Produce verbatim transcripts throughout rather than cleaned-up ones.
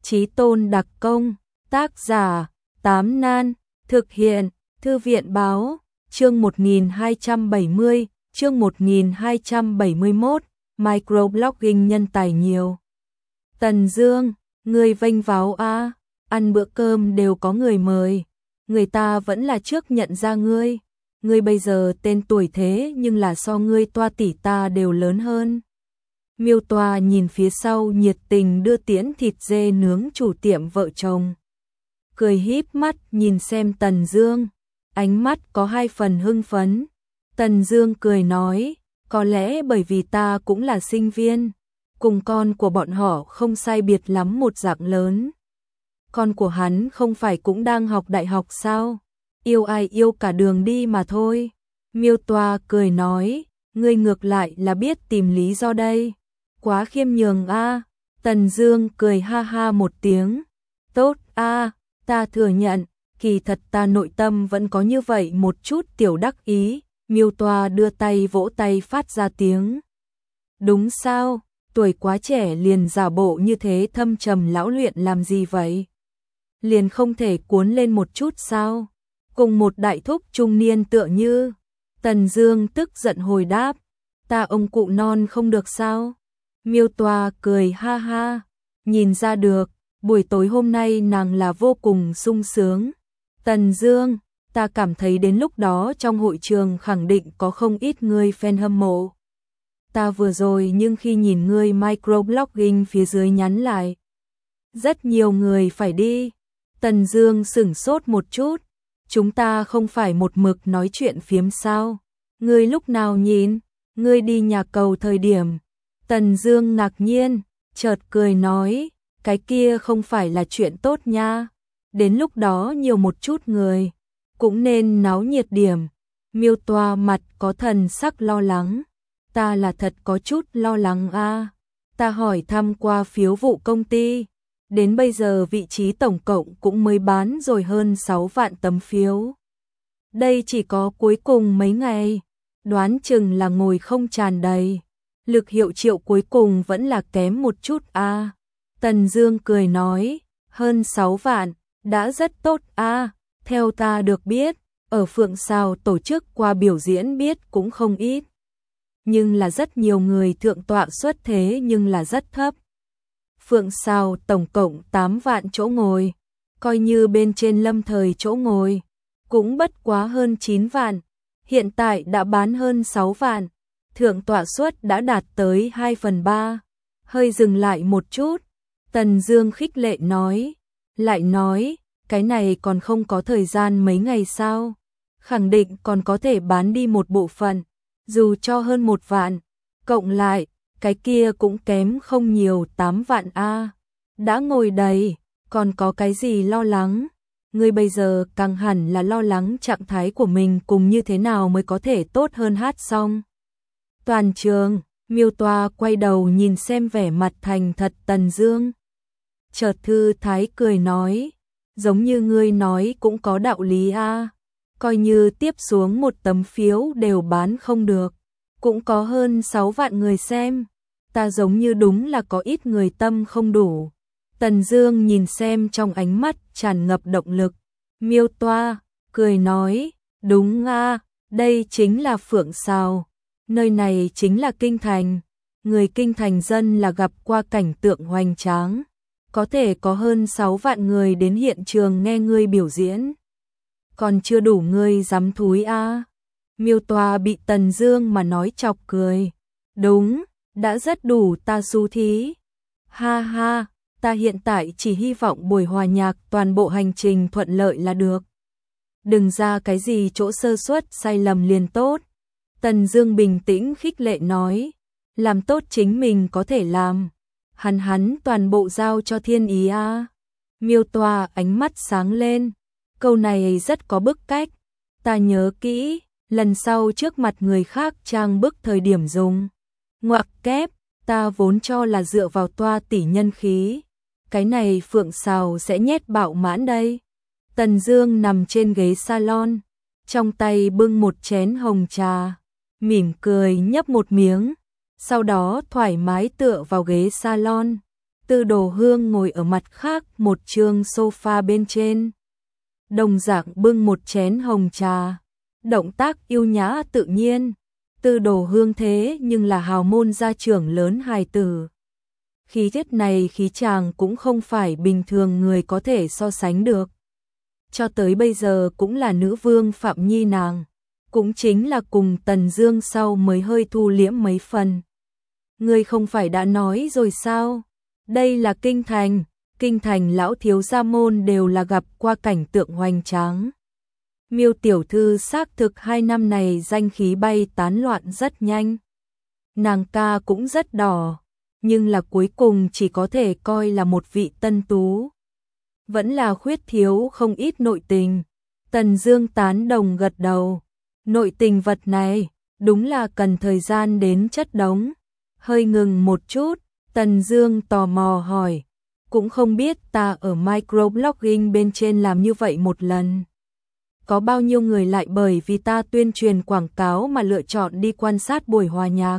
Chí tôn đặc công, tác giả, Tám Nan, thực hiện, Thư viện báo, chương một nghìn hai trăm bảy mươi, chương một nghìn hai trăm bảy mươi mốt, microblogging nhân tài nhiều. Tần Dương, người vênh váo a, ăn bữa cơm đều có người mời, người ta vẫn là trước nhận ra ngươi, ngươi bây giờ tên tuổi thế nhưng là so ngươi Toa tỷ ta đều lớn hơn. Miêu Toa nhìn phía sau nhiệt tình đưa tiễn thịt dê nướng chủ tiệm vợ chồng. Cười híp mắt nhìn xem Tần Dương, ánh mắt có hai phần hưng phấn. Tần Dương cười nói, có lẽ bởi vì ta cũng là sinh viên, cùng con của bọn họ không sai biệt lắm một dạng lớn. Con của hắn không phải cũng đang học đại học sao? Yêu ai yêu cả đường đi mà thôi. Miêu Toa cười nói, ngươi ngược lại là biết tìm lý do đây. Quá khiêm nhường a. Tần Dương cười ha ha một tiếng. Tốt a, ta thừa nhận, kỳ thật ta nội tâm vẫn có như vậy một chút tiểu đắc ý. Miêu Toa đưa tay vỗ tay phát ra tiếng. Đúng sao, tuổi quá trẻ liền giả bộ như thế thâm trầm lão luyện làm gì vậy? Liền không thể cuốn lên một chút sao? Cùng một đại thúc trung niên tựa như. Tần Dương tức giận hồi đáp, ta ông cụ non không được sao? Miêu Toa cười ha ha, nhìn ra được, buổi tối hôm nay nàng là vô cùng sung sướng. Tần Dương, ta cảm thấy đến lúc đó trong hội trường khẳng định có không ít người fan hâm mộ. Ta vừa rồi nhưng khi nhìn ngươi microblogging phía dưới nhắn lại, rất nhiều người phải đi. Tần Dương sửng sốt một chút, chúng ta không phải một mực nói chuyện phiếm sao? Ngươi lúc nào nhìn, ngươi đi nhà cầu thời điểm. Tần Dương ngạc nhiên, chợt cười nói, cái kia không phải là chuyện tốt nha. Đến lúc đó nhiều một chút người, cũng nên náo nhiệt điểm. Miêu Toa mặt có thần sắc lo lắng. Ta là thật có chút lo lắng a. Ta hỏi thăm qua phiếu vụ công ty, đến bây giờ vị trí tổng cộng cũng mới bán rồi hơn sáu vạn tấm phiếu. Đây chỉ có cuối cùng mấy ngày, đoán chừng là ngồi không tràn đầy. Lực hiệu triệu cuối cùng vẫn là kém một chút a. Tần Dương cười nói, hơn sáu vạn, đã rất tốt a. Theo ta được biết, ở Phượng Sào tổ chức qua biểu diễn biết cũng không ít. Nhưng là rất nhiều người thượng tọa xuất thế nhưng là rất thấp. Phượng Sào tổng cộng tám vạn chỗ ngồi, coi như bên trên Lâm Thời chỗ ngồi, cũng bất quá hơn chín vạn, hiện tại đã bán hơn sáu vạn, thượng tọa suất đã đạt tới hai phần ba. Hơi dừng lại một chút, Tần Dương khích lệ nói, lại nói, cái này còn không có thời gian mấy ngày sao? Khẳng định còn có thể bán đi một bộ phận, dù cho hơn một vạn, cộng lại, cái kia cũng kém không nhiều tám vạn a. Đã ngồi đầy, còn có cái gì lo lắng? Ngươi bây giờ càng hẳn là lo lắng trạng thái của mình cùng như thế nào mới có thể tốt hơn hát xong. Toàn trường, Miêu Toa quay đầu nhìn xem vẻ mặt thành thật Tần Dương. Chợt thư thái cười nói, giống như ngươi nói cũng có đạo lý a. Coi như tiếp xuống một tấm phiếu đều bán không được, cũng có hơn sáu vạn người xem. Ta giống như đúng là có ít người tâm không đủ. Tần Dương nhìn xem trong ánh mắt tràn ngập động lực. Miêu Toa cười nói, đúng a, đây chính là Phượng Sào, nơi này chính là kinh thành, người kinh thành dân là gặp qua cảnh tượng hoành tráng, có thể có hơn sáu vạn người đến hiện trường nghe ngươi biểu diễn, còn chưa đủ ngươi dám thúi a. Miêu Toa bị Tần Dương mà nói chọc cười. Đúng, đã rất đủ ta xú thí. Ha ha, ta hiện tại chỉ hy vọng buổi hòa nhạc toàn bộ hành trình thuận lợi là được. Đừng ra cái gì chỗ sơ suất sai lầm liền tốt. Tần Dương bình tĩnh khích lệ nói, làm tốt chính mình có thể làm. Hắn hắn toàn bộ giao cho thiên ý a. Miêu Toa ánh mắt sáng lên. Câu này rất có bức cách. Ta nhớ kỹ, lần sau trước mặt người khác trang bức thời điểm dùng. Ngoặc kép, ta vốn cho là dựa vào Toa tỷ nhân khí. Cái này Phượng Sào sẽ nhét bạo mãn đây. Tần Dương nằm trên ghế salon, trong tay bưng một chén hồng trà, mỉm cười nhấp một miếng, sau đó thoải mái tựa vào ghế salon, Tư Đồ Hương ngồi ở mặt khác một trường sofa bên trên. Đồng dạng bưng một chén hồng trà. Động tác yêu nhã tự nhiên. Tư Đồ Hương thế nhưng là hào môn gia trưởng lớn hài tử. Khí chất này khí chàng cũng không phải bình thường người có thể so sánh được. Cho tới bây giờ cũng là nữ vương Phạm Nhi nàng. Cũng chính là cùng Tần Dương sau mới hơi thu liễm mấy phần. Ngươi không phải đã nói rồi sao? Đây là kinh thành, kinh thành lão thiếu gia môn đều là gặp qua cảnh tượng hoành tráng. Miêu tiểu thư xác thực hai năm này danh khí bay tán loạn rất nhanh. Nàng ca cũng rất đỏ, nhưng là cuối cùng chỉ có thể coi là một vị tân tú. Vẫn là khuyết thiếu không ít nội tình. Tần Dương tán đồng gật đầu. Nội tình vật này, đúng là cần thời gian đến chất đống. Hơi ngừng một chút, Tần Dương tò mò hỏi, cũng không biết ta ở microblogging bên trên làm như vậy một lần. Có bao nhiêu người lại bởi vì ta tuyên truyền quảng cáo mà lựa chọn đi quan sát buổi hòa nhạc?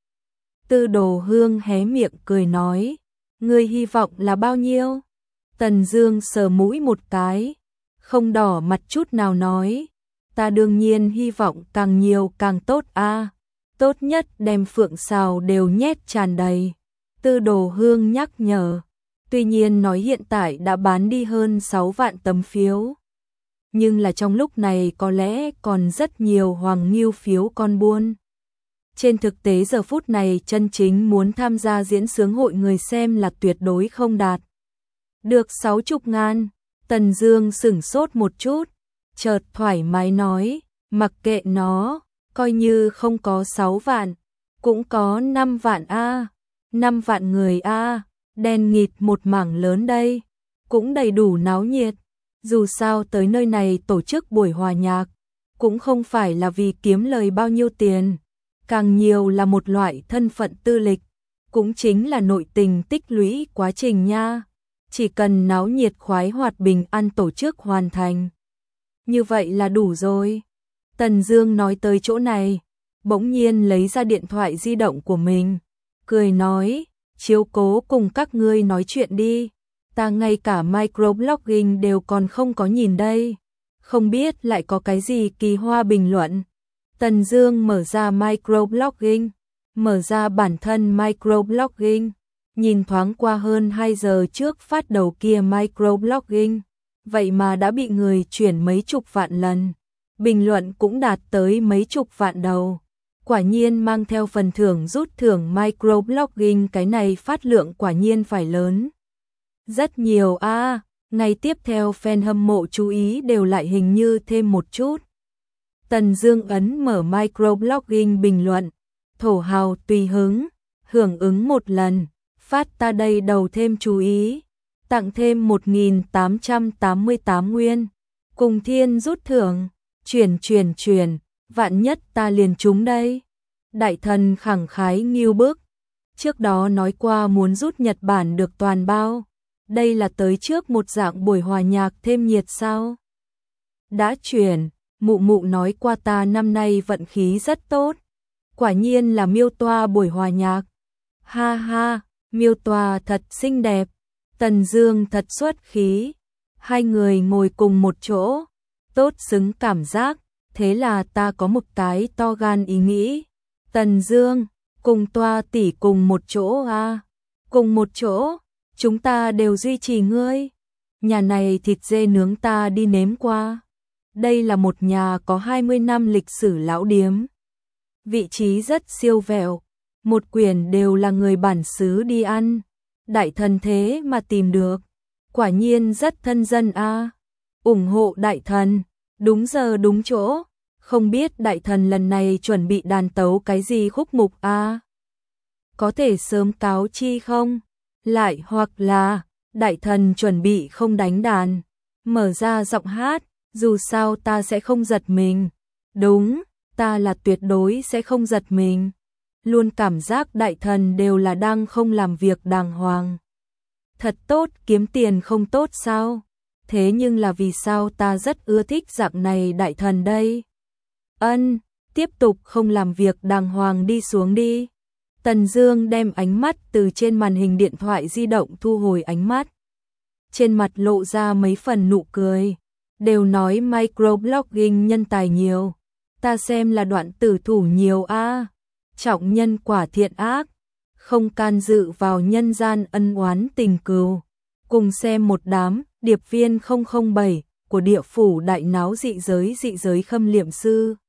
Tư Đồ Hương hé miệng cười nói, ngươi hy vọng là bao nhiêu? Tần Dương sờ mũi một cái, không đỏ mặt chút nào nói, ta đương nhiên hy vọng càng nhiều càng tốt a, à. Tốt nhất đem phượng sào đều nhét tràn đầy. Tư Đồ Hương nhắc nhở, tuy nhiên nói hiện tại đã bán đi hơn sáu vạn tấm phiếu. Nhưng là trong lúc này có lẽ còn rất nhiều hoàng ngưu phiếu con buôn. Trên thực tế giờ phút này chân chính muốn tham gia diễn xướng hội người xem là tuyệt đối không đạt được sáu mươi ngàn. Tần Dương sửng sốt một chút, chợt thoải mái nói, mặc kệ nó, coi như không có sáu vạn, cũng có năm vạn a, năm vạn người a, đen nghịt một mảng lớn đây, cũng đầy đủ náo nhiệt. Dù sao tới nơi này tổ chức buổi hòa nhạc, cũng không phải là vì kiếm lời bao nhiêu tiền, càng nhiều là một loại thân phận tư lịch, cũng chính là nội tình tích lũy quá trình nha. Chỉ cần náo nhiệt khoái hoạt bình an tổ chức hoàn thành, như vậy là đủ rồi. Tần Dương nói tới chỗ này, bỗng nhiên lấy ra điện thoại di động của mình, cười nói, chiếu cố cùng các ngươi nói chuyện đi, ta ngay cả microblogging đều còn không có nhìn đây, không biết lại có cái gì kỳ hoa bình luận. Tần Dương mở ra microblogging, mở ra bản thân microblogging, nhìn thoáng qua hơn hai giờ trước phát đầu kia microblogging, vậy mà đã bị người chuyển mấy chục vạn lần, bình luận cũng đạt tới mấy chục vạn đầu. Quả nhiên mang theo phần thưởng rút thưởng microblogging, cái này phát lượng quả nhiên phải lớn rất nhiều a. À, ngày tiếp theo fan hâm mộ chú ý đều lại hình như thêm một chút. Tần Dương ấn mở microblogging bình luận, thổ hào tùy hứng, hưởng ứng một lần, phát ta đây đầu thêm chú ý, tặng thêm một nghìn tám trăm tám mươi tám nguyên, cùng thiên rút thưởng, chuyển chuyển chuyển, vạn nhất ta liền trúng đây. Đại thần khẳng khái nghiêu bức, trước đó nói qua muốn rút Nhật Bản được toàn bao, đây là tới trước một dạng buổi hòa nhạc thêm nhiệt sao? Đã chuyển, mụ mụ nói qua ta năm nay vận khí rất tốt, quả nhiên là miêu toa buổi hòa nhạc. Ha ha, miêu toa thật xinh đẹp, Tần Dương thật xuất khí, hai người ngồi cùng một chỗ, tốt xứng cảm giác, thế là ta có một cái to gan ý nghĩ. Tần Dương, cùng toa tỷ cùng một chỗ à? Cùng một chỗ, chúng ta đều duy trì ngươi. Nhà này thịt dê nướng ta đi nếm qua. Đây là một nhà có hai mươi năm lịch sử lão điếm. Vị trí rất siêu vẹo, một quyển đều là người bản xứ đi ăn. Đại thần thế mà tìm được, quả nhiên rất thân dân a. À. Ủng hộ đại thần, đúng giờ đúng chỗ. Không biết đại thần lần này chuẩn bị đàn tấu cái gì khúc mục a? À? Có thể sớm cáo chi không? Lại hoặc là đại thần chuẩn bị không đánh đàn, mở ra giọng hát, dù sao ta sẽ không giật mình. Đúng, ta là tuyệt đối sẽ không giật mình. Luôn cảm giác đại thần đều là đang không làm việc đàng hoàng. Thật tốt, kiếm tiền không tốt sao? Thế nhưng là vì sao ta rất ưa thích dạng này đại thần đây? Ân, tiếp tục không làm việc đàng hoàng đi xuống đi. Tần Dương đem ánh mắt từ trên màn hình điện thoại di động thu hồi ánh mắt. Trên mặt lộ ra mấy phần nụ cười. Đều nói microblogging nhân tài nhiều. Ta xem là đoạn tử thủ nhiều a. Trọng nhân quả thiện ác. Không can dự vào nhân gian ân oán tình cừu. Cùng xem một đám điệp viên không không bảy của địa phủ đại náo dị giới dị giới khâm liệm sư.